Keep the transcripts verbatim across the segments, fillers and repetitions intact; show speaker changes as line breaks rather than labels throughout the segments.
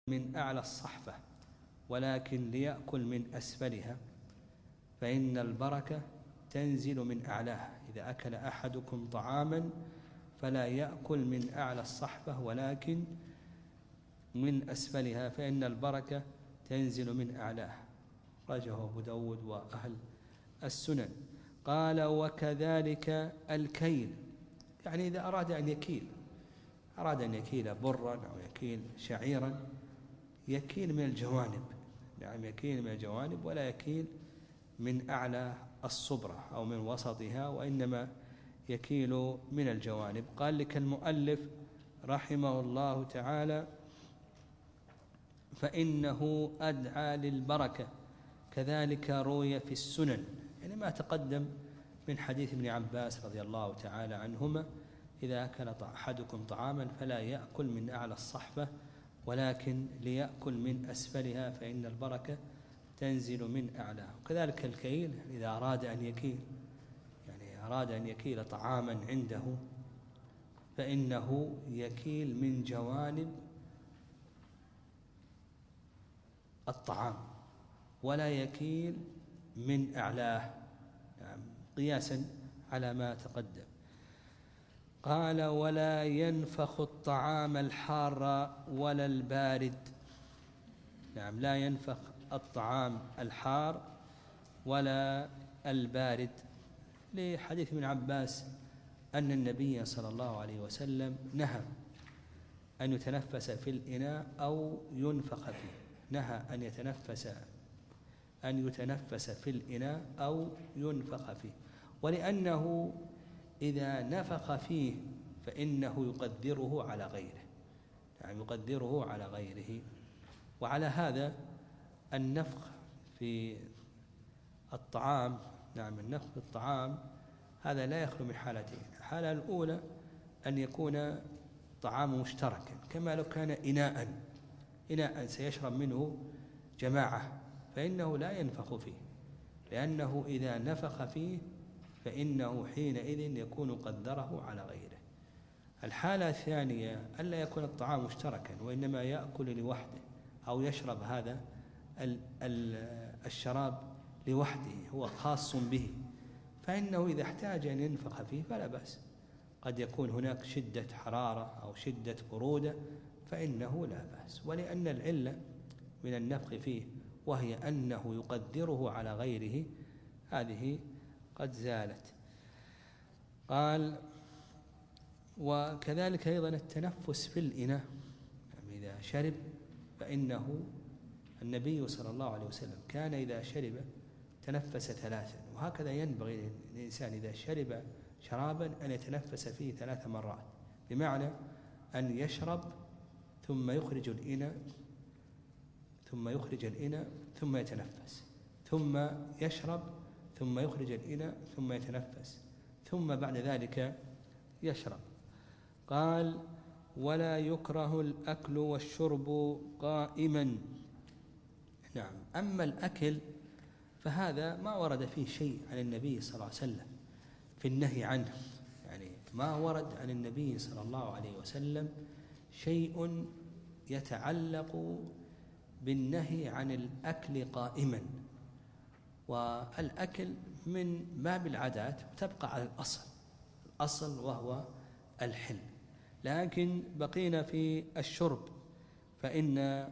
من أعلى الصحفة ولكن ليأكل من أسفلها فإن البركة تنزل من أعلاها. إذا أكل أحدكم طعاما فلا يأكل من أعلى الصحفة ولكن من أسفلها فإن البركة تنزل من أعلاها. رجه أبو داود وأهل السنن. قال وكذلك الكيل، يعني إذا أراد أن يكيل أراد أن يكيل برا أو يكيل شعيرا يكيل من الجوانب، نعم يكيل من الجوانب ولا يكيل من أعلى الصبرة أو من وسطها، وإنما يكيل من الجوانب. قال لك المؤلف رحمه الله تعالى فإنه أدعى للبركة. كذلك روي في السنن، يعني ما تقدم من حديث ابن عباس رضي الله تعالى عنهما إذا أكل أحدكم طعاما فلا يأكل من أعلى الصحفة ولكن ليأكل من أسفلها فإن البركة تنزل من أعلاها. وكذلك الكيل إذا أراد أن يكيل يعني أراد أن يكيل طعاما عنده فإنه يكيل من جوانب الطعام ولا يكيل من أعلاه، يعني قياسا على ما تقدم. قال ولا ينفخ الطعام الحار ولا البارد، نعم لا ينفخ الطعام الحار ولا البارد، لحديث ابن عباس أن النبي صلى الله عليه وسلم نهى أن يتنفس في الإناء أو ينفخ فيه، نهى أن يتنفس أن يتنفس في الإناء أو ينفخ فيه، ولأنه إذا نفخ فيه فإنه يقدره على غيره، يعني يقدره على غيره. وعلى هذا النفخ في الطعام، نعم النفخ في الطعام هذا لا يخلو من حالتين. الحالة الأولى أن يكون طعام مشتركا كما لو كان إناء إناء سيشرب منه جماعة فإنه لا ينفخ فيه، لأنه إذا نفخ فيه فإنه حينئذ يكون قدره على غيره. الحالة الثانية ألا يكون الطعام مشتركا وإنما يأكل لوحده أو يشرب هذا الشراب لوحده هو خاص به، فإنه إذا احتاج أن ينفخ فيه فلا بأس. قد يكون هناك شدة حرارة أو شدة برودة فإنه لا بأس. ولأن العلة من النفخ فيه وهي أنه يقدره على غيره هذه قد زالت. قال وكذلك أيضا التنفس في الإناء، يعني إذا شرب فإنه النبي صلى الله عليه وسلم كان إذا شرب تنفس ثلاثا، وهكذا ينبغي للإنسان إذا شرب شرابا أن يتنفس فيه ثلاث مرات، بمعنى أن يشرب ثم يخرج الإناء ثم يخرج الإناء ثم يتنفس، ثم يشرب ثم يخرج الإناء ثم يتنفس، ثم بعد ذلك يشرب. قال ولا يكره الأكل والشرب قائما، نعم أما الأكل فهذا ما ورد فيه شيء عن النبي صلى الله عليه وسلم في النهي عنه، يعني ما ورد عن النبي صلى الله عليه وسلم شيء يتعلق بالنهي عن الأكل قائما. والأكل من باب العادات وتبقى على الأصل الأصل وهو الحل، لكن بقينا في الشرب فإن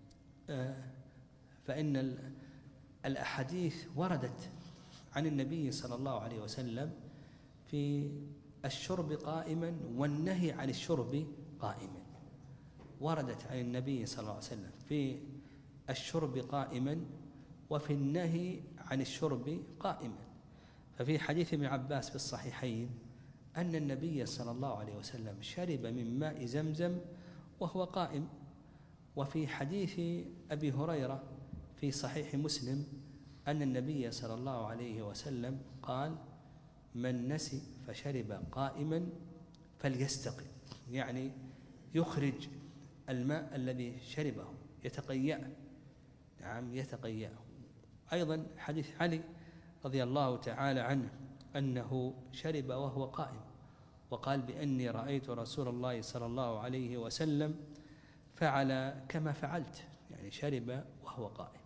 فإن الأحاديث وردت عن النبي صلى الله عليه وسلم في الشرب قائما والنهي عن الشرب قائما. وردت عن النبي صلى الله عليه وسلم في الشرب قائما وفي النهي عن الشرب قائما. ففي حديث ابن عباس في الصحيحين أن النبي صلى الله عليه وسلم شرب من ماء زمزم وهو قائم. وفي حديث أبي هريرة في صحيح مسلم أن النبي صلى الله عليه وسلم قال من نسي فشرب قائما فليستقي، يعني يخرج الماء الذي شربه يتقيأ، نعم يتقيأ. أيضا حديث علي رضي الله تعالى عنه أنه شرب وهو قائم وقال بأني رأيت رسول الله صلى الله عليه وسلم فعل كما فعلت، يعني شرب وهو قائم.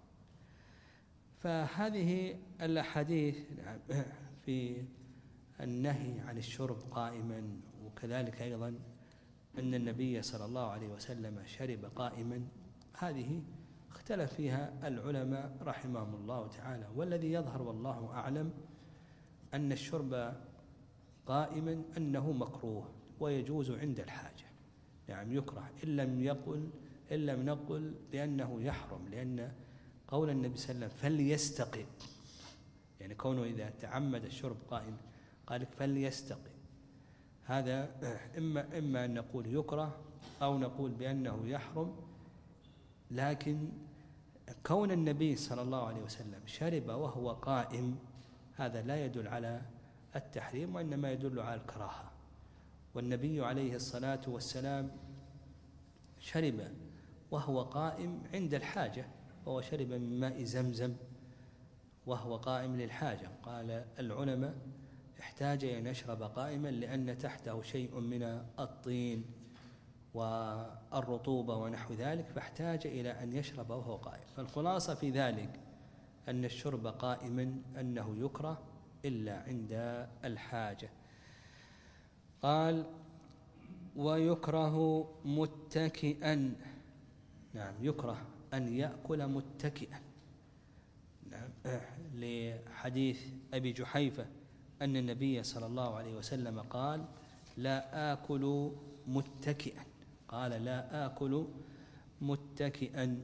فهذه الأحاديث في النهي عن الشرب قائما، وكذلك أيضا أن النبي صلى الله عليه وسلم شرب قائما، هذه اختلف فيها العلماء رحمهم الله تعالى. والذي يظهر والله أعلم أن الشرب قائما أنه مكروه ويجوز عند الحاجة، نعم يكره، إن لم يقل إن لم نقل بأنه يحرم، لأن قول النبي صلى الله عليه وسلم فليستقي، يعني كونه إذا تعمد الشرب قائما قال فليستقي، هذا إما إما أن نقول يكره أو نقول بأنه يحرم. لكن كون النبي صلى الله عليه وسلم شرب وهو قائم هذا لا يدل على التحريم، وإنما يدل على الكراهة. والنبي عليه الصلاة والسلام شرب وهو قائم عند الحاجة، وهو شرب من ماء زمزم وهو قائم للحاجة. قال العلماء احتاج أن يشرب قائما لأن تحته شيء من الطين والرطوبة ونحو ذلك، فاحتاج إلى أن يشرب وهو قائم. فالخلاصة في ذلك أن الشرب قائما أنه يكره إلا عند الحاجة. قال ويكره متكئا، نعم يكره أن يأكل متكئا، نعم لحديث أبي جحيفة أن النبي صلى الله عليه وسلم قال لا آكل متكئا، قال لا آكل متكئا.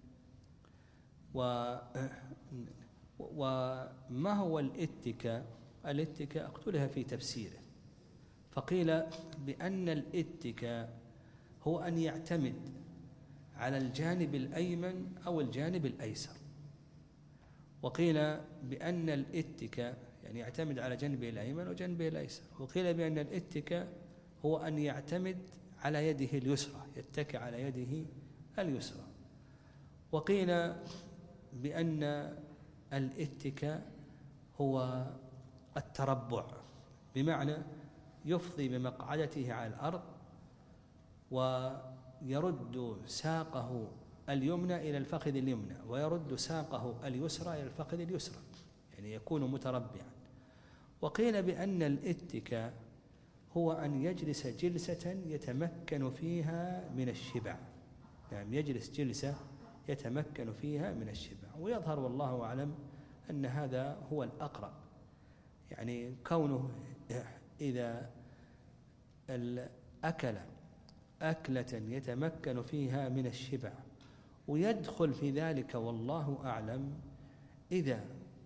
و وما هو الاتكاء؟ الاتكاء اختلف في تفسيره، فقيل بأن الاتكاء هو أن يعتمد على الجانب الأيمن أو الجانب الأيسر، وقيل بأن الاتكاء يعني يعتمد على جنبه الأيمن وجنبه الأيسر، وقيل بأن الاتكاء هو أن يعتمد على يده اليسرى، يتكئ على يده اليسرى، وقيل بأن الاتكاء هو التربع، بمعنى يفضي بمقعدته على الأرض ويرد ساقه اليمنى إلى الفخذ اليمنى ويرد ساقه اليسرى إلى الفخذ اليسرى، يعني يكون متربعا. وقيل بأن الاتكاء هو أن يجلس جلسة يتمكن فيها من الشبع، يعني يجلس جلسة يتمكن فيها من الشبع. ويظهر والله أعلم أن هذا هو الأقرب، يعني كونه إذا أكل أكلة يتمكن فيها من الشبع، ويدخل في ذلك والله أعلم إذا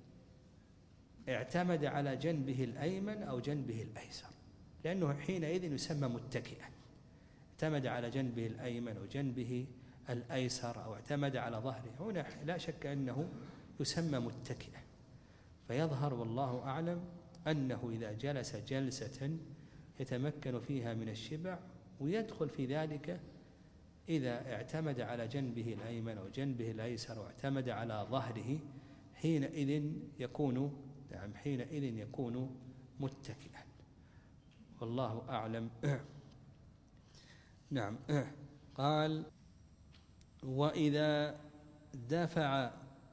اعتمد على جنبه الأيمن أو جنبه الأيسر، لأنه حينئذ يسمى متكئا، اعتمد على جنبه الأيمن أو جنبه الأيسر أو اعتمد على ظهره، هنا لا شك أنه يسمى متكئا. فيظهر والله أعلم أنه إذا جلس جلسة يتمكن فيها من الشبع، ويدخل في ذلك إذا اعتمد على جنبه الأيمن أو جنبه الأيسر واعتمد على ظهره، حينئذ يكون نعم حينئذ يكون متكئا، والله أعلم. نعم. قال وإذا دفع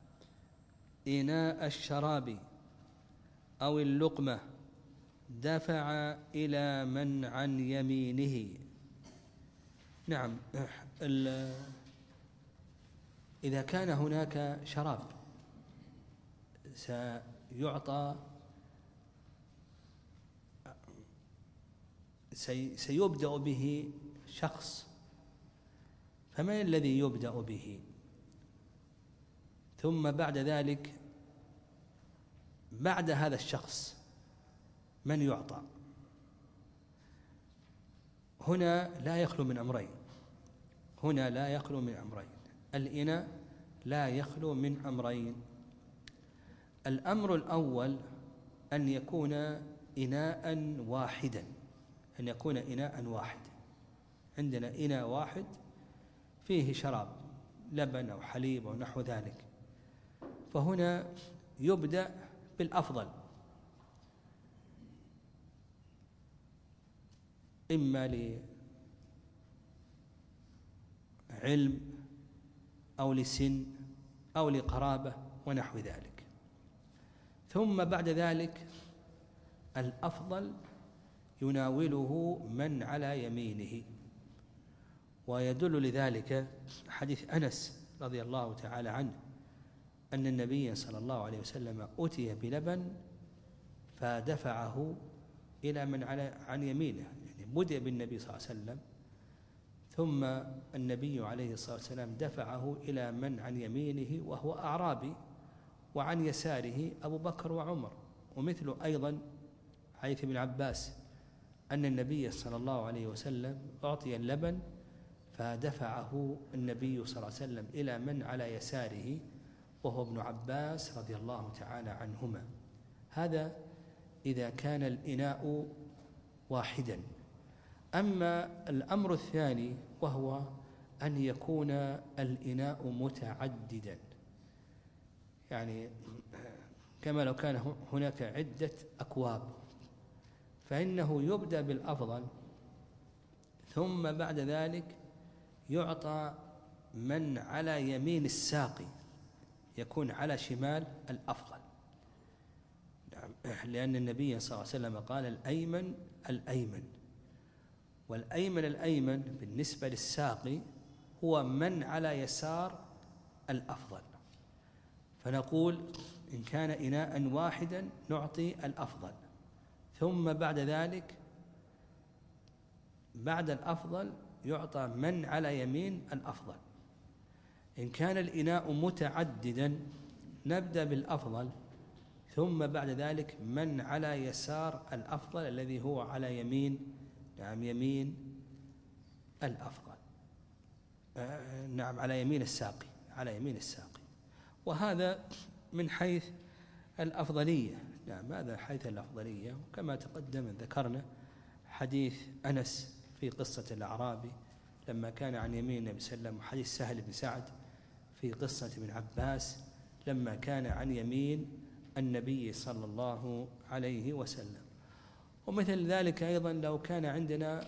إناء الشراب أو اللقمة دفع إلى من عن يمينه. نعم، إذا كان هناك شراب سيعطى سيبدأ به شخص، فمن الذي يبدأ به؟ ثم بعد ذلك بعد هذا الشخص من يعطى؟ هنا لا يخلو من أمرين، هنا لا يخلو من أمرين، الإناء لا يخلو من أمرين. الأمر الأول أن يكون إناء واحدا، أن يكون إناء واحدا، عندنا إناء واحد فيه شراب لبن أو حليب أو نحو ذلك، فهنا يبدأ بالأفضل، إما علم أو لسن أو لقرابة ونحو ذلك. ثم بعد ذلك الأفضل يناوله من على يمينه، ويدل لذلك حديث أنس رضي الله تعالى عنه أن النبي صلى الله عليه وسلم أتي بلبن فدفعه إلى من على عن يمينه، يعني بدأ بالنبي صلى الله عليه وسلم ثم النبي عليه الصلاة والسلام دفعه إلى من عن يمينه وهو أعرابي، وعن يساره أبو بكر وعمر. ومثل أيضا حديث ابن عباس أن النبي صلى الله عليه وسلم أعطي اللبن فدفعه النبي صلى الله عليه وسلم إلى من على يساره وهو ابن عباس رضي الله تعالى عنهما. هذا إذا كان الإناء واحدا. أما الأمر الثاني وهو أن يكون الإناء متعددا، يعني كما لو كان هناك عدة أكواب، فإنه يبدأ بالأفضل ثم بعد ذلك يعطى من على يمين الساقي، يكون على شمال الأفضل، لأن النبي صلى الله عليه وسلم قال الأيمن الأيمن، والأيمن الأيمن بالنسبة للساقي هو من على يسار الأفضل. فنقول إن كان إناء واحدا نعطي الأفضل، ثم بعد ذلك بعد الأفضل يعطى من على يمين الأفضل. إن كان الإناء متعددا نبدأ بالأفضل ثم بعد ذلك من على يسار الأفضل الذي هو على يمين نعم يمين الأفضل آه نعم على يمين الساقي على يمين الساقي. وهذا من حيث الأفضلية. نعم هذا حيث الأفضلية. وكما تقدم ذكرنا حديث أنس في قصة الأعرابي لما كان عن يمين النبي صلى الله عليه وسلم، وحديث سهل بن سعد في قصة ابن عباس لما كان عن يمين النبي صلى الله عليه وسلم. ومثل ذلك أيضا لو كان عندنا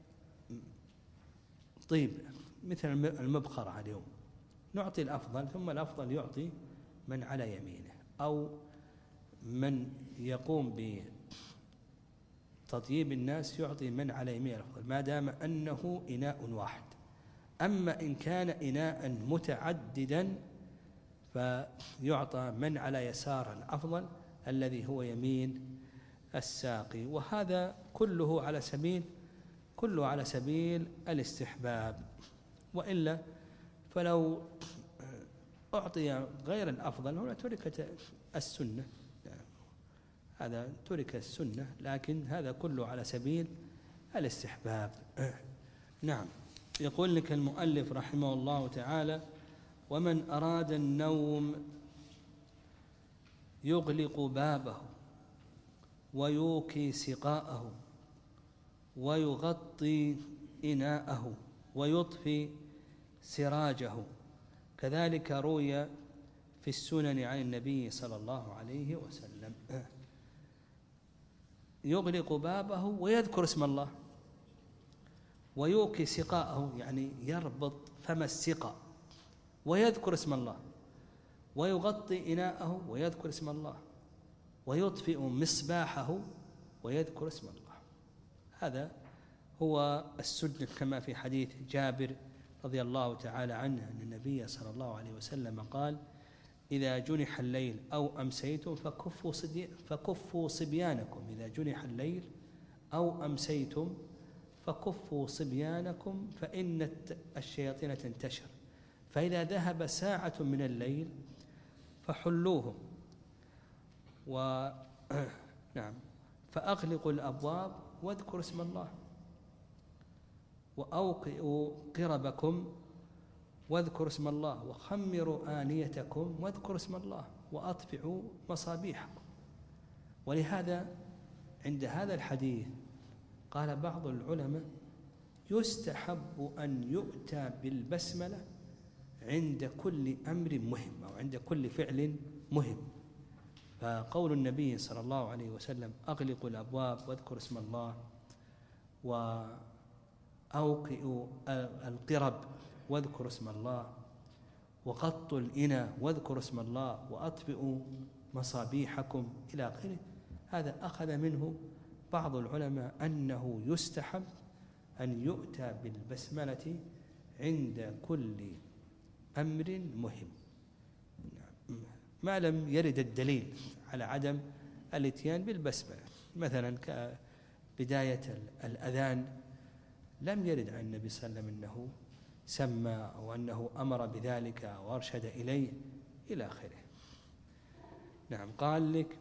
طيب مثل المبخرة اليوم نعطي الأفضل ثم الأفضل يعطي من على يمينه، أو من يقوم بتطييب الناس يعطي من على يمينه الأفضل ما دام أنه إناء واحد. أما إن كان إناء متعددا فيعطى من على يسار الأفضل الذي هو يمين الساقي. وهذا كله على سبيل كله على سبيل الاستحباب، وإلا فلو أعطي غير الأفضل هنا تركت السنة، هذا ترك السنة، لكن هذا كله على سبيل الاستحباب. نعم. يقول لك المؤلف رحمه الله تعالى: ومن أراد النوم يغلق بابه ويوكي سقاءه ويغطي إناءه ويطفي سراجه. كذلك روي في السنن عن النبي صلى الله عليه وسلم. يغلق بابه ويذكر اسم الله، ويوكي سقاءه يعني يربط فم السقاء ويذكر اسم الله، ويغطي إناءه ويذكر اسم الله، ويطفئ مصباحه ويذكر اسم الله. هذا هو السنة كما في حديث جابر رضي الله تعالى عنه أن النبي صلى الله عليه وسلم قال: إذا جنح الليل أو أمسيتم فكفوا فكفوا صبيانكم إذا جنح الليل أو أمسيتم فكفوا صبيانكم فإن الشياطين تنتشر، فإذا ذهب ساعة من الليل فحلوهم و نعم فأغلقوا الأبواب واذكروا اسم الله، وأوقئوا قربكم واذكروا اسم الله، وخمروا آنيتكم واذكروا اسم الله، وأطفئوا مصابيحكم. ولهذا عند هذا الحديث قال بعض العلماء: يستحب أن يؤتى بالبسملة عند كل أمر مهم أو عند كل فعل مهم. فقول النبي صلى الله عليه وسلم: أغلقوا الأبواب واذكروا اسم الله وأوقئوا القرب واذكروا اسم الله، وغطوا الإناء واذكروا اسم الله، وأطفئوا مصابيحكم إلى آخره. هذا أخذ منه بعض العلماء أنه يستحب أن يؤتى بالبسملة عند كل أمر مهم، ما لم يرد الدليل على عدم الاتيان بالبسملة. مثلا كبداية الأذان لم يرد عن النبي صلى الله عليه وسلم أنه سمى أو أنه أمر بذلك أو أرشد إليه إلى آخره. نعم. قال لك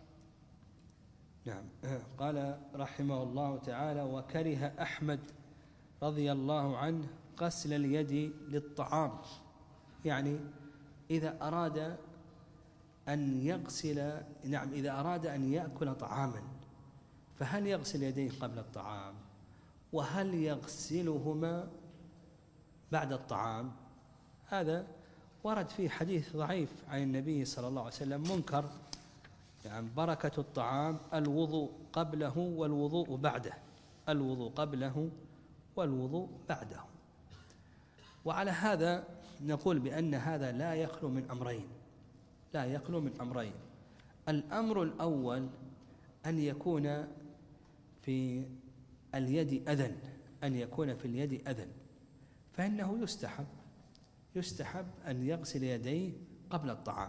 نعم قال رحمه الله تعالى: وكره أحمد رضي الله عنه غسل اليد للطعام، يعني إذا أراد أن يغسل نعم إذا أراد أن يأكل طعاما فهل يغسل يديه قبل الطعام، وهل يغسلهما بعد الطعام؟ هذا ورد فيه حديث ضعيف عن النبي صلى الله عليه وسلم منكر، يعني بركة الطعام الوضوء قبله والوضوء بعده، الوضوء قبله والوضوء بعده. وعلى هذا نقول بأن هذا لا يخلو من أمرين، لا يخلو من أمرين. الأمر الأول أن يكون في اليد أذى، أن يكون في اليد أذى، فإنه يستحب يستحب أن يغسل يديه قبل الطعام.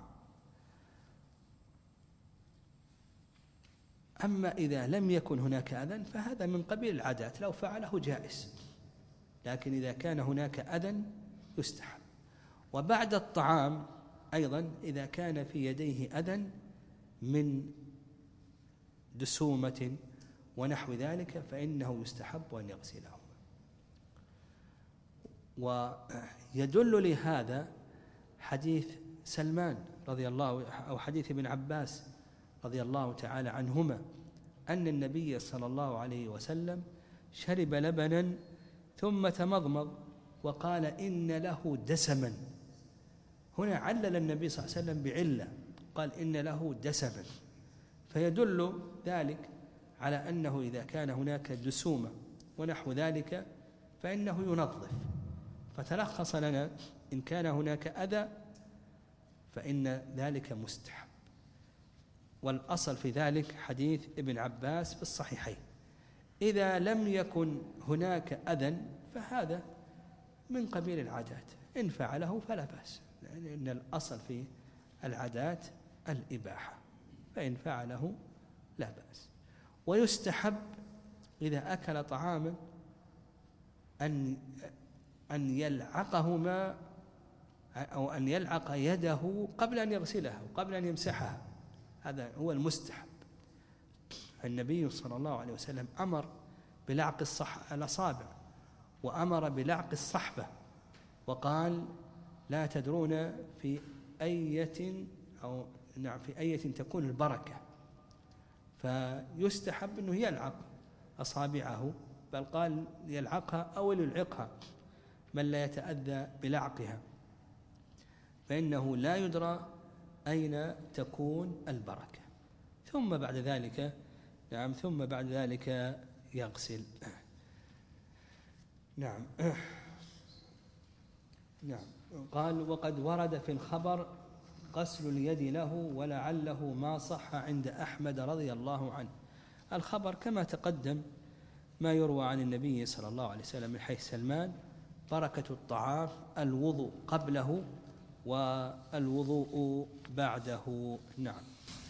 أما إذا لم يكن هناك أذى فهذا من قبيل العادات، لو فعله جائز، لكن إذا كان هناك أذى يستحب. وبعد الطعام أيضا إذا كان في يديه أذى من دسومة ونحو ذلك فإنه يستحب أن يغسلهما. ويدل لهذا حديث سلمان رضي الله أو حديث ابن عباس رضي الله تعالى عنهما أن النبي صلى الله عليه وسلم شرب لبنا ثم تمضمض وقال إن له دسما. هنا علل النبي صلى الله عليه وسلم بعلة، قال إن له دسما، فيدل ذلك على أنه إذا كان هناك دسومة ونحو ذلك فإنه ينظف. فتلخص لنا إن كان هناك أذى فإن ذلك مستحب، والأصل في ذلك حديث ابن عباس في الصحيحين. إذا لم يكن هناك أذى فهذا من قبيل العادات، إن فعله فلا بأس، لأن الأصل في العادات الإباحة، فإن فعله لا بأس. ويستحب إذا أكل طعاما أن أن يلعقهما أو أن يلعق يده قبل أن يغسلها وقبل أن يمسحها، هذا هو المستحب. النبي صلى الله عليه وسلم أمر بلعق الصح الأصابع، وأمر بلعق الصحبة، وقال لا تدرون في أية أو نعم في أية تكون البركة، فيستحب أنه يلعق أصابعه، بل قال يلعقها أو يلعقها من لا يتأذى بلعقها، فإنه لا يدرى أين تكون البركة. ثم بعد ذلك نعم ثم بعد ذلك يغسل. نعم نعم قال: وقد ورد في الخبر غسل اليد له ولعله ما صح عند أحمد رضي الله عنه. الخبر كما تقدم ما يروى عن النبي صلى الله عليه وسلم من حيث سلمان: بركة الطعام الوضوء قبله والوضوء بعده. نعم.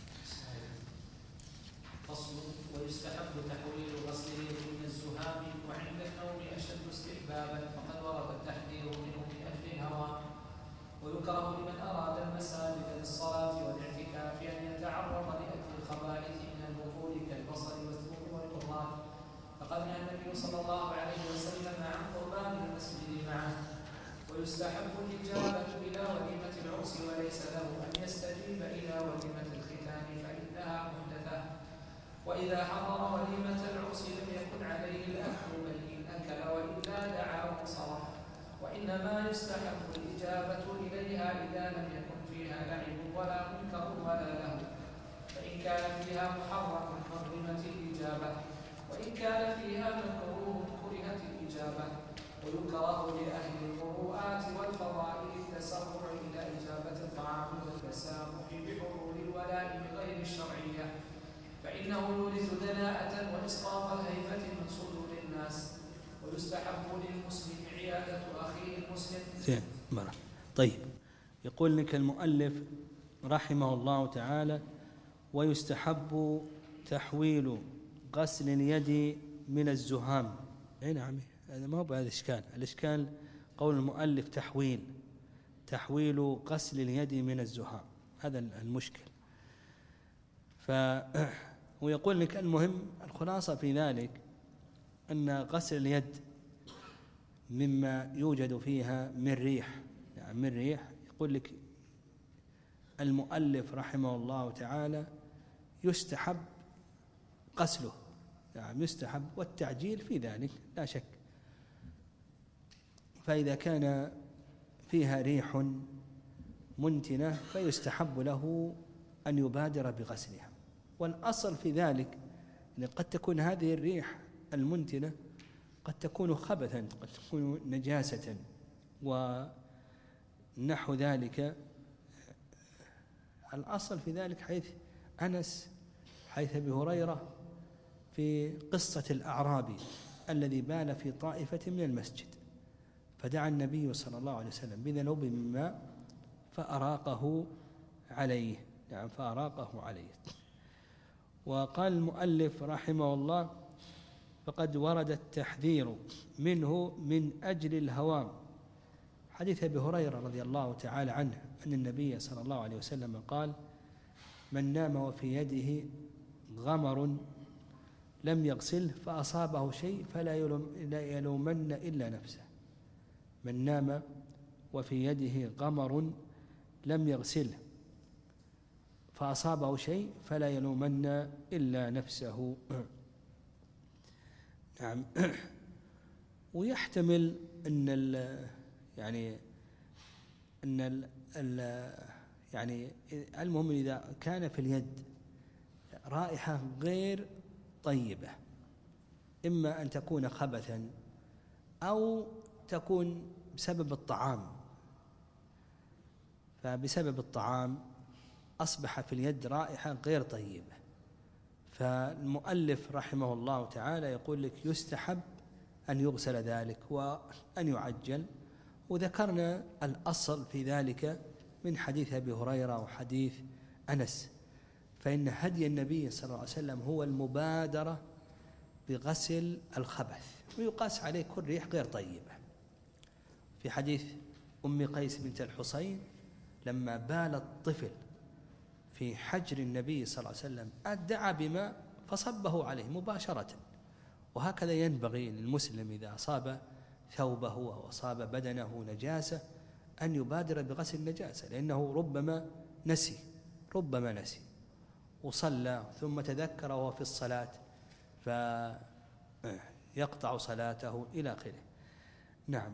فصل: ويستحب تحويل غسله من الزهام وعند النوم أشد استحبابا، فقد ورد التحذير منه من أجل الهوى. ويكره لمن أراد المساجد للصلاة والاعتكاف أن يتعرض لأكل الخبائث من البخور كالبصل والثوم والقرآن، فقد نهى النبي صلى الله عليه وسلم عن قربان المسجد معه. ويستحب الإجابة إلى وليمة العرس وليس له أن يستجيب إلى وليمة الختان فإنها محدثة. وإذا حضر وليمة العرس لم يكن عليه الأكل، بل إن أكل وإلا دعا وانصرف. وإنما يستحب الإجابة إليها إذا لم يكن فيها لعب ولا منكر ولا له، فإن كان فيها محرم حرمت الإجابة، وإن كان فيها مكروه كرهت الإجابة. ويكره لأهل المروءات والفضائل التسرع إلى إجابة الطعام والتسامح بحضور الولاء بغير الشرعية، فإنه يورث دناءة وإسقاط الهيبة من صدور الناس. ويستحب للمسلم عيادة أخيه المسلم.
زين مرة. طيب، يقول لك المؤلف رحمه الله تعالى: ويستحب تحويل غسل اليد من الزهام. اي نعم، هذا ما هو بهذا الاشكال، الاشكال قول المؤلف تحويل تحويل غسل اليد من الزهام، هذا المشكل. ف ويقول لك المهم الخلاصة في ذلك أن غسل اليد مما يوجد فيها من ريح، يعني من ريح، يقول لك المؤلف رحمه الله تعالى يستحب غسله، يعني يستحب والتعجيل في ذلك لا شك. فإذا كان فيها ريح منتنة فيستحب له أن يبادر بغسلها. والأصل في ذلك أن قد تكون هذه الريح المنتنة قد تكون خبثا، قد تكون نجاسة ونحو ذلك. الأصل في ذلك حيث أنس حيث أبي هريرة في قصة الأعرابي الذي بال في طائفة من المسجد، فدعا النبي صلى الله عليه وسلم بذنوب من ماء فأراقه عليه، يعني فأراقه عليه. وقال المؤلف رحمه الله: فقد ورد التحذير منه من أجل الهوام. حديث أبي هريرة رضي الله تعالى عنه أن النبي صلى الله عليه وسلم قال: من نام وفي يده غمر لم يغسله فأصابه شيء فلا يلومن إلا نفسه. من نام وفي يده غمر لم يغسله فأصابه شيء فلا يلومن إلا نفسه. نعم. ويحتمل أن ال يعني أن ال ال يعني المهم إذا كان في اليد رائحة غير طيبة، إما أن تكون خبثا أو تكون بسبب الطعام، فبسبب الطعام أصبح في اليد رائحة غير طيبة. فالمؤلف رحمه الله تعالى يقول لك يستحب أن يغسل ذلك وأن يعجل. وذكرنا الأصل في ذلك من حديث أبي هريرة وحديث أنس، فإن هدي النبي صلى الله عليه وسلم هو المبادرة بغسل الخبث، ويقاس عليه كل ريح غير طيبة. في حديث أم قيس بنت الحصين لما بال الطفل في حجر النبي صلى الله عليه وسلم أدعى بماء فصبه عليه مباشرة. وهكذا ينبغي للمسلم إذا أصاب ثوبه أو أصاب بدنه نجاسة أن يبادر بغسل النجاسة، لأنه ربما نسي ربما نسي وصلى ثم تذكر وهو في الصلاة فيقطع صلاته إلى آخره. نعم.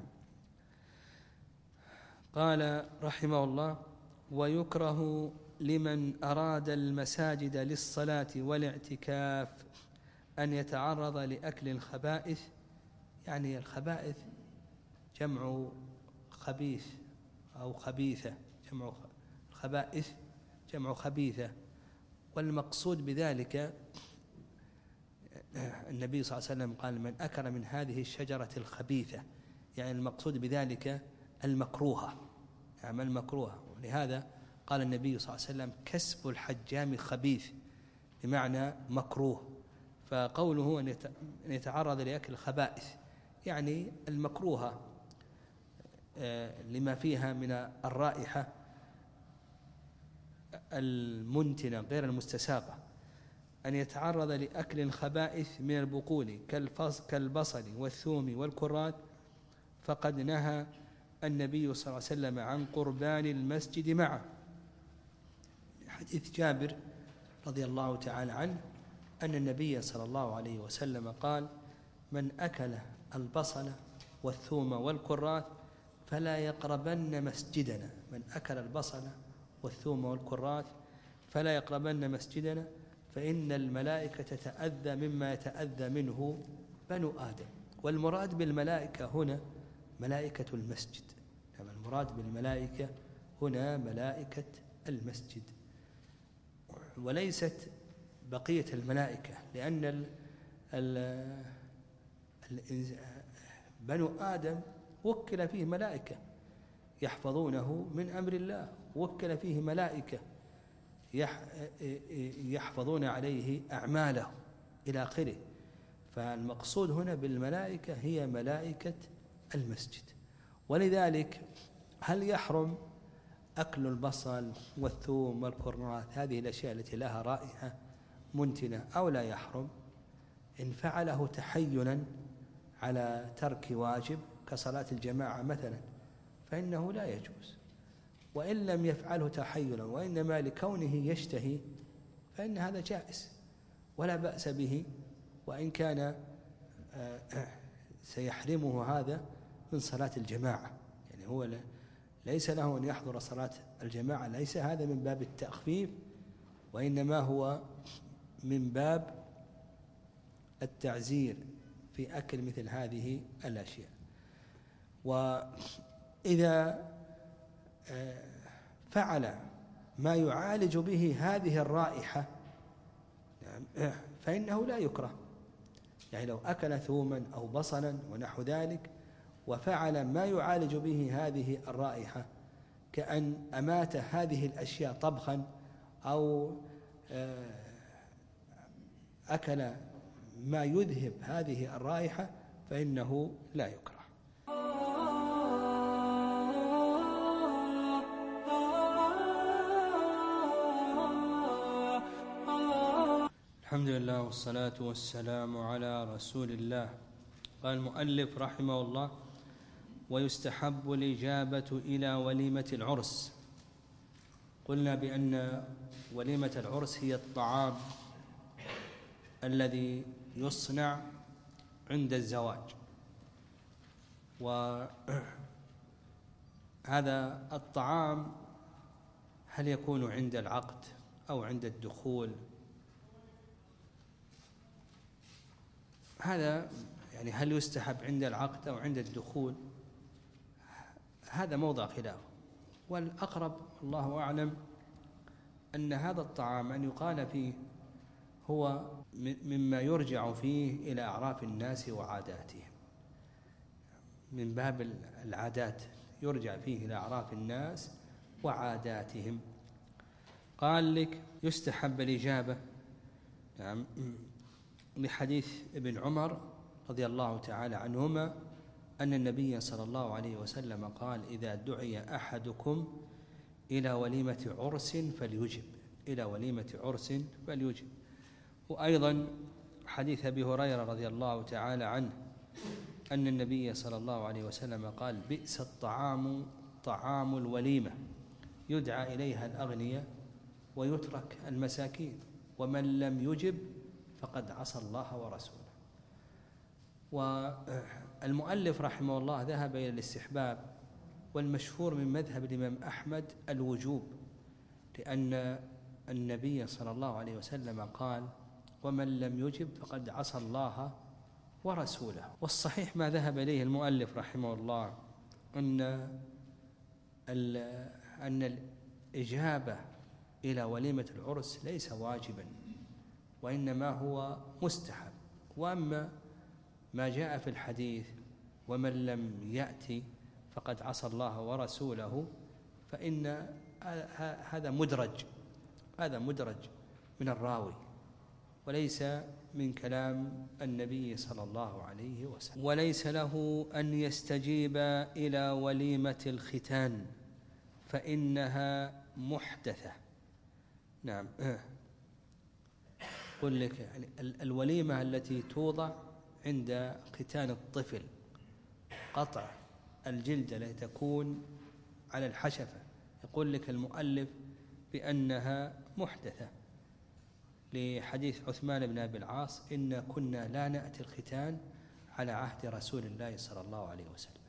قال رحمه الله: ويكره لمن أراد المساجد للصلاة والاعتكاف أن يتعرض لأكل الخبائث. يعني الخبائث جمع خبيث أو خبيثة، جمع خبائث جمع خبيثة. والمقصود بذلك النبي صلى الله عليه وسلم قال: من أكل من هذه الشجرة الخبيثة، يعني المقصود بذلك المكروهة، يعني المكروهة. ولهذا قال النبي صلى الله عليه وسلم: كسب الحجام خبيث، بمعنى مكروه. فقوله أن يتعرض لأكل الخبائث يعني المكروهة لما فيها من الرائحة المنتنة غير المستساغة، أن يتعرض لأكل الخبائث من البقول كالبصل والثوم والكرات، فقد نهى النبي صلى الله عليه وسلم عن قربان المسجد معه. حديث جابر رضي الله تعالى عنه أن النبي صلى الله عليه وسلم قال: من أكل البصل والثوم والكرات فلا يقربن مسجدنا. من أكل البصل والثوم والكرات فلا يقربن مسجدنا فإن الملائكة تتأذى مما يتأذى منه بنو آدم. والمراد بالملائكة هنا ملائكة المسجد. نعم المراد بالملائكة هنا ملائكة المسجد وليست بقية الملائكة، لأن ال ال بنو آدم وكل فيه ملائكة يحفظونه من أمر الله، وكل فيه ملائكة يحفظون عليه أعماله إلى آخره. فالمقصود هنا بالملائكة هي ملائكة المسجد. ولذلك هل يحرم أكل البصل والثوم والكرنات، هذه الأشياء التي لها رائحة منتنة، أو لا يحرم؟ إن فعله تحينا على ترك واجب كصلاة الجماعة مثلا فإنه لا يجوز، وإن لم يفعله تحينا وإنما لكونه يشتهي فإن هذا جائز ولا بأس به، وإن كان سيحرمه هذا من صلاة الجماعة. يعني هو ليس له أن يحضر صلاة الجماعة، ليس هذا من باب التخفيف، وإنما هو من باب التعزير في أكل مثل هذه الأشياء. وإذا فعل ما يعالج به هذه الرائحة فإنه لا يكره. يعني لو أكل ثوما أو بصلا ونحو ذلك وفعل ما يعالج به هذه الرائحة، كأن أمات هذه الأشياء طبخا أو أكل ما يذهب هذه الرائحة، فإنه لا يكره. الحمد لله والصلاة والسلام على رسول الله. قال المؤلف رحمه الله: ويستحب الإجابة إلى وليمة العرس. قلنا بأن وليمة العرس هي الطعام الذي يصنع عند الزواج، وهذا الطعام هل يكون عند العقد أو عند الدخول؟ هذا يعني هل يستحب عند العقد أو عند الدخول؟ هذا موضع خلاف، والأقرب الله أعلم أن هذا الطعام أن يقال فيه هو مما يرجع فيه إلى أعراف الناس وعاداتهم، من باب العادات يرجع فيه إلى أعراف الناس وعاداتهم. قال لك يستحب الإجابة، نعم، لحديث ابن عمر رضي الله تعالى عنهما أن النبي صلى الله عليه وسلم قال: إذا دعي أحدكم إلى وليمة عرس فليجب، إلى وليمة عرس فليجب. وأيضا حديث أبي هريرة رضي الله تعالى عنه أن النبي صلى الله عليه وسلم قال: بئس الطعام طعام الوليمة، يدعى إليها الأغنياء ويترك المساكين، ومن لم يجب فقد عصى الله ورسوله. والمؤلف رحمه الله ذهب إلى الاستحباب، والمشهور من مذهب الإمام أحمد الوجوب، لأن النبي صلى الله عليه وسلم قال: ومن لم يجب فقد عصى الله ورسوله. والصحيح ما ذهب إليه المؤلف رحمه الله أن أن الإجابة إلى وليمة العرس ليس واجبا، وإنما هو مستحب. وأما ما جاء في الحديث ومن لم يأتي فقد عصى الله ورسوله، فإن هذا مدرج هذا مدرج من الراوي، وليس من كلام النبي صلى الله عليه وسلم. وليس له أن يستجيب إلى وليمة الختان فإنها محدثة. نعم، قل لك يعني الوليمة التي توضع عند ختان الطفل، قطع الجلد التي تكون على الحشفة، يقول لك المؤلف بأنها محدثة، لحديث عثمان بن أبي العاص: إن كنا لا نأتي الختان على عهد رسول الله صلى الله عليه وسلم،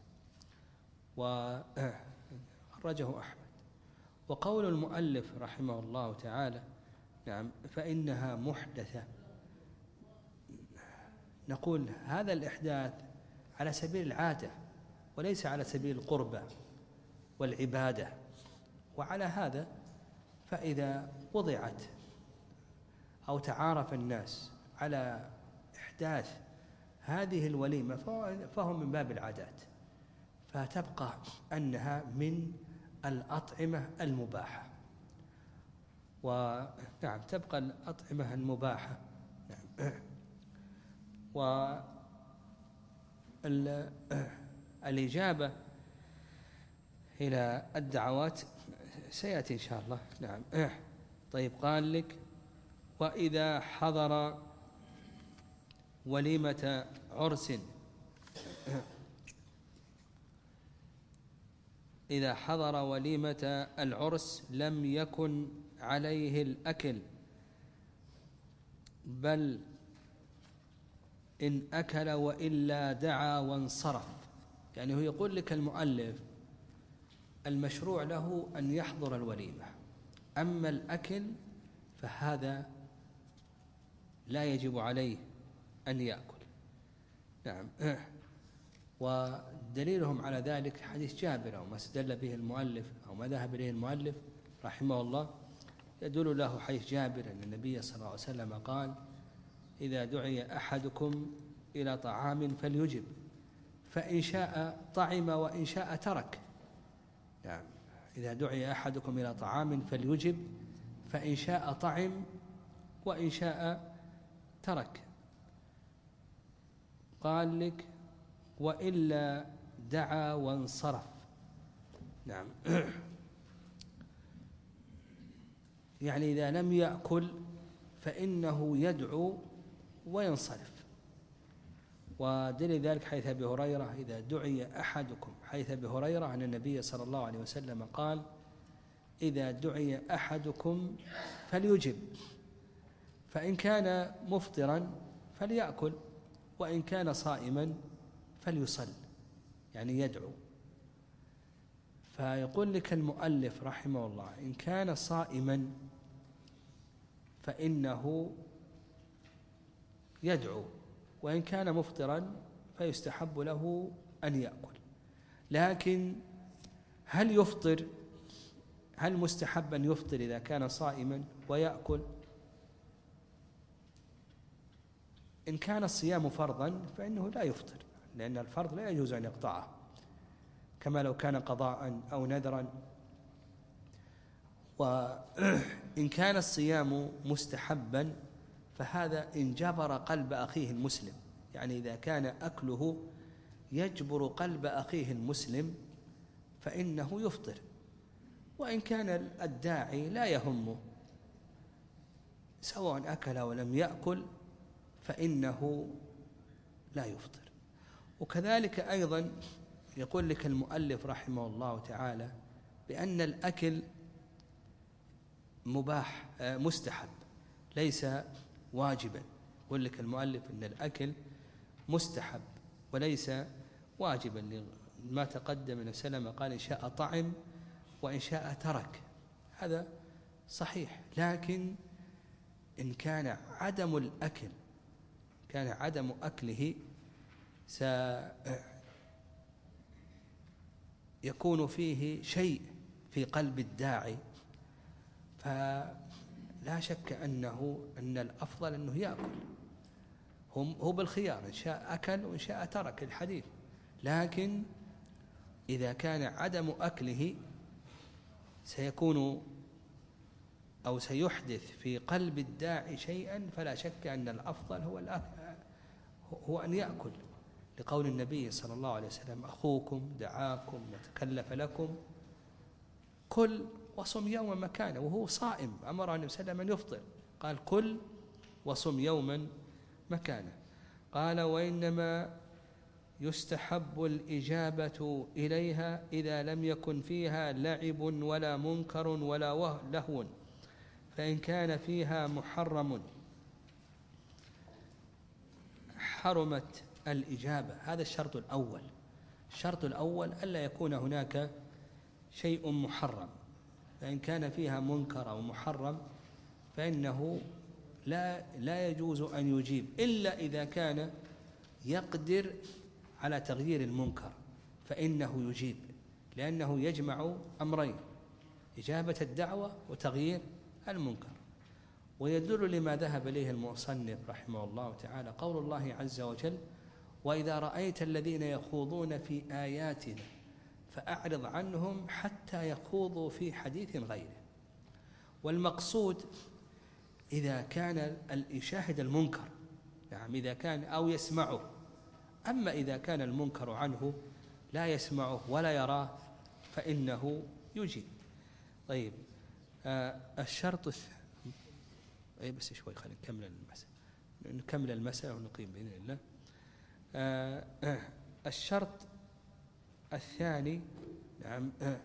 وخرجه أحمد. وقول المؤلف رحمه الله تعالى نعم فإنها محدثة، نقول هذا الإحداث على سبيل العادة، وليس على سبيل القربة والعبادة. وعلى هذا فإذا وضعت أو تعارف الناس على إحداث هذه الوليمة فهم من باب العادات، فتبقى أنها من الأطعمة المباحة. ونعم تبقى الأطعمة المباحة. نعم. والإجابة إلى الدعوات سيأتي إن شاء الله. نعم. طيب قال لك: وإذا حضر وليمة عرس إذا حضر وليمة العرس لم يكن عليه الأكل، بل إن أكل وإلا دعا وانصرف. يعني هو يقول لك المؤلف المشروع له أن يحضر الوليمة، أما الأكل فهذا لا يجب عليه أن يأكل. نعم. ودليلهم على ذلك حديث جابر، أو ما استدل به المؤلف أو ما ذهب إليه المؤلف رحمه الله، يدل له حديث جابر أن النبي صلى الله عليه وسلم قال: إذا دعي أحدكم إلى طعام فليجب، فإن شاء طعم وإن شاء ترك. نعم. إذا دعي أحدكم إلى طعام فليجب، فإن شاء طعم وإن شاء ترك. قال لك: وإلا دعا وانصرف. نعم. يعني إذا لم يأكل فإنه يدعو وينصرف. ودليل ذلك حديث أبي هريرة: إذا دعي أحدكم، حديث أبي هريرة أن النبي صلى الله عليه وسلم قال: إذا دعي أحدكم فليجب، فإن كان مفطرا فليأكل، وإن كان صائما فليصل، يعني يدعو. فيقول لك المؤلف رحمه الله: إن كان صائما فإنه يدعو، وإن كان مفطرا فيستحب له أن يأكل. لكن هل يفطر؟ هل مستحب أن يفطر إذا كان صائما ويأكل؟ إن كان الصيام فرضا فإنه لا يفطر، لأن الفرض لا يجوز أن يقطعه، كما لو كان قضاء أو نذرا. وإن كان الصيام مستحبا فهذا إن جبر قلب أخيه المسلم، يعني إذا كان أكله يجبر قلب أخيه المسلم فإنه يفطر. وإن كان الداعي لا يهمه سواء أكل ولم يأكل فإنه لا يفطر. وكذلك أيضا يقول لك المؤلف رحمه الله تعالى بأن الأكل مباح مستحب ليس واجبا. يقول لك المؤلف أن الأكل مستحب وليس واجبا، لما تقدم من سلمة قال: إن شاء طعم وإن شاء ترك. هذا صحيح، لكن إن كان عدم الأكل كان عدم أكله سيكون فيه شيء في قلب الداعي، فلا شك أنه أن الأفضل أنه يأكل، هو بالخيار، إن شاء أكل وإن شاء ترك الحديث. لكن إذا كان عدم أكله سيكون أو سيحدث في قلب الداعي شيئا، فلا شك أن الأفضل هو الأكل، هو أن يأكل، لقول النبي صلى الله عليه وسلم: أخوكم دعاكم وتكلف لكم، كل وصم يوما مكانه، وهو صائم أمر النبي صلى الله عليه وسلم أن يفطر، قال: كل وصم يوما مكانه. قال: وإنما يستحب الإجابة إليها إذا لم يكن فيها لعب ولا منكر ولا لهو، فإن كان فيها محرم حرمت الإجابة. هذا الشرط الأول. الشرط الأول ألا يكون هناك شيء محرم، فإن كان فيها منكر أو محرم فإنه لا لا يجوز أن يجيب إلا إذا كان يقدر على تغيير المنكر، فإنه يجيب، لأنه يجمع أمرين: إجابة الدعوة وتغيير المنكر. ويدل لما ذهب إليه المصنف رحمه الله تعالى قول الله عز وجل: وإذا رأيت الذين يخوضون في آياتنا فأعرض عنهم حتى يخوضوا في حديث غيره. والمقصود إذا كان يشاهد المنكر، نعم إذا كان أو يسمعه. أما إذا كان المنكر عنه لا يسمعه ولا يراه فإنه يجيب. طيب آه الشرط الث... أي بس شوي خلينا نكمل المسألة نكمل المسألة ونقيم بإذن الله. آه آه الشرط الثاني نعم آه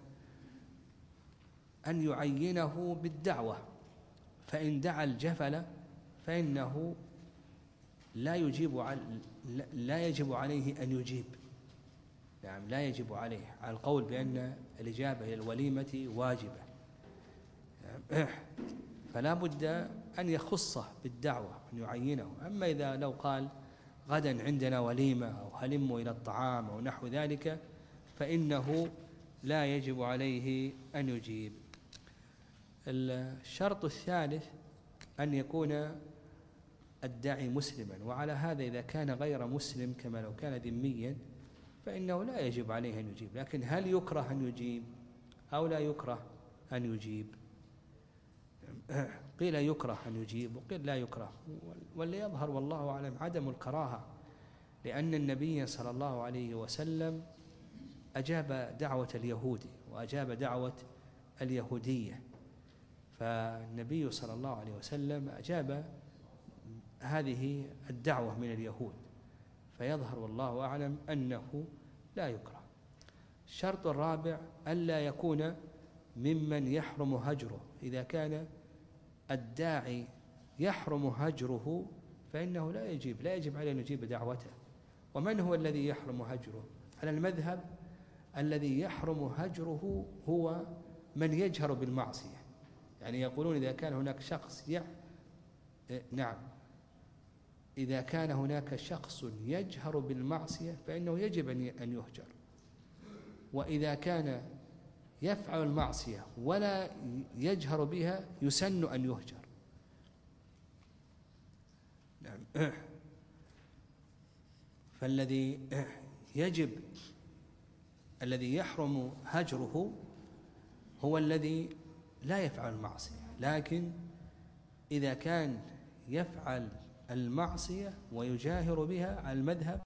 أن يعينه بالدعوة، فإن دعا الجفل فإنه لا يجيب على لا يجب عليه أن يجيب. نعم لا يجب عليه، على القول بأن الإجابة إلى الوليمة واجبة، فلا بد أن يخصه بالدعوة أن يعينه. أما إذا لو قال غدا عندنا وليمة أو هلموا إلى الطعام أو نحو ذلك فإنه لا يجب عليه أن يجيب. الشرط الثالث أن يكون الداعي مسلما، وعلى هذا إذا كان غير مسلم كما لو كان ذميا فإنه لا يجب عليه أن يجيب. لكن هل يكره أن يجيب أو لا يكره أن يجيب؟ قيل يكره أن يجيب وقيل لا يكره، واللي يظهر والله أعلم عدم الكراهة، لأن النبي صلى الله عليه وسلم أجاب دعوة اليهودي وأجاب دعوة اليهودية، فالنبي صلى الله عليه وسلم أجاب هذه الدعوة من اليهود، فيظهر والله أعلم أنه لا يكره. الشرط الرابع ألا يكون ممن يحرم هجره. إذا كان الداعي يحرم هجره فإنه لا يجيب لا يجب عليه أن يجيب دعوته. ومن هو الذي يحرم هجره؟ على المذهب الذي يحرم هجره هو من يجهر بالمعصية، يعني يقولون إذا كان هناك شخص ي... نعم إذا كان هناك شخص يجهر بالمعصية فإنه يجب أن يهجر، وإذا كان يفعل المعصية ولا يجهر بها يسن أن يهجر. نعم. فالذي يجب الذي يحرم هجره هو الذي لا يفعل المعصية، لكن إذا كان يفعل المعصية ويجاهر بها على المذهب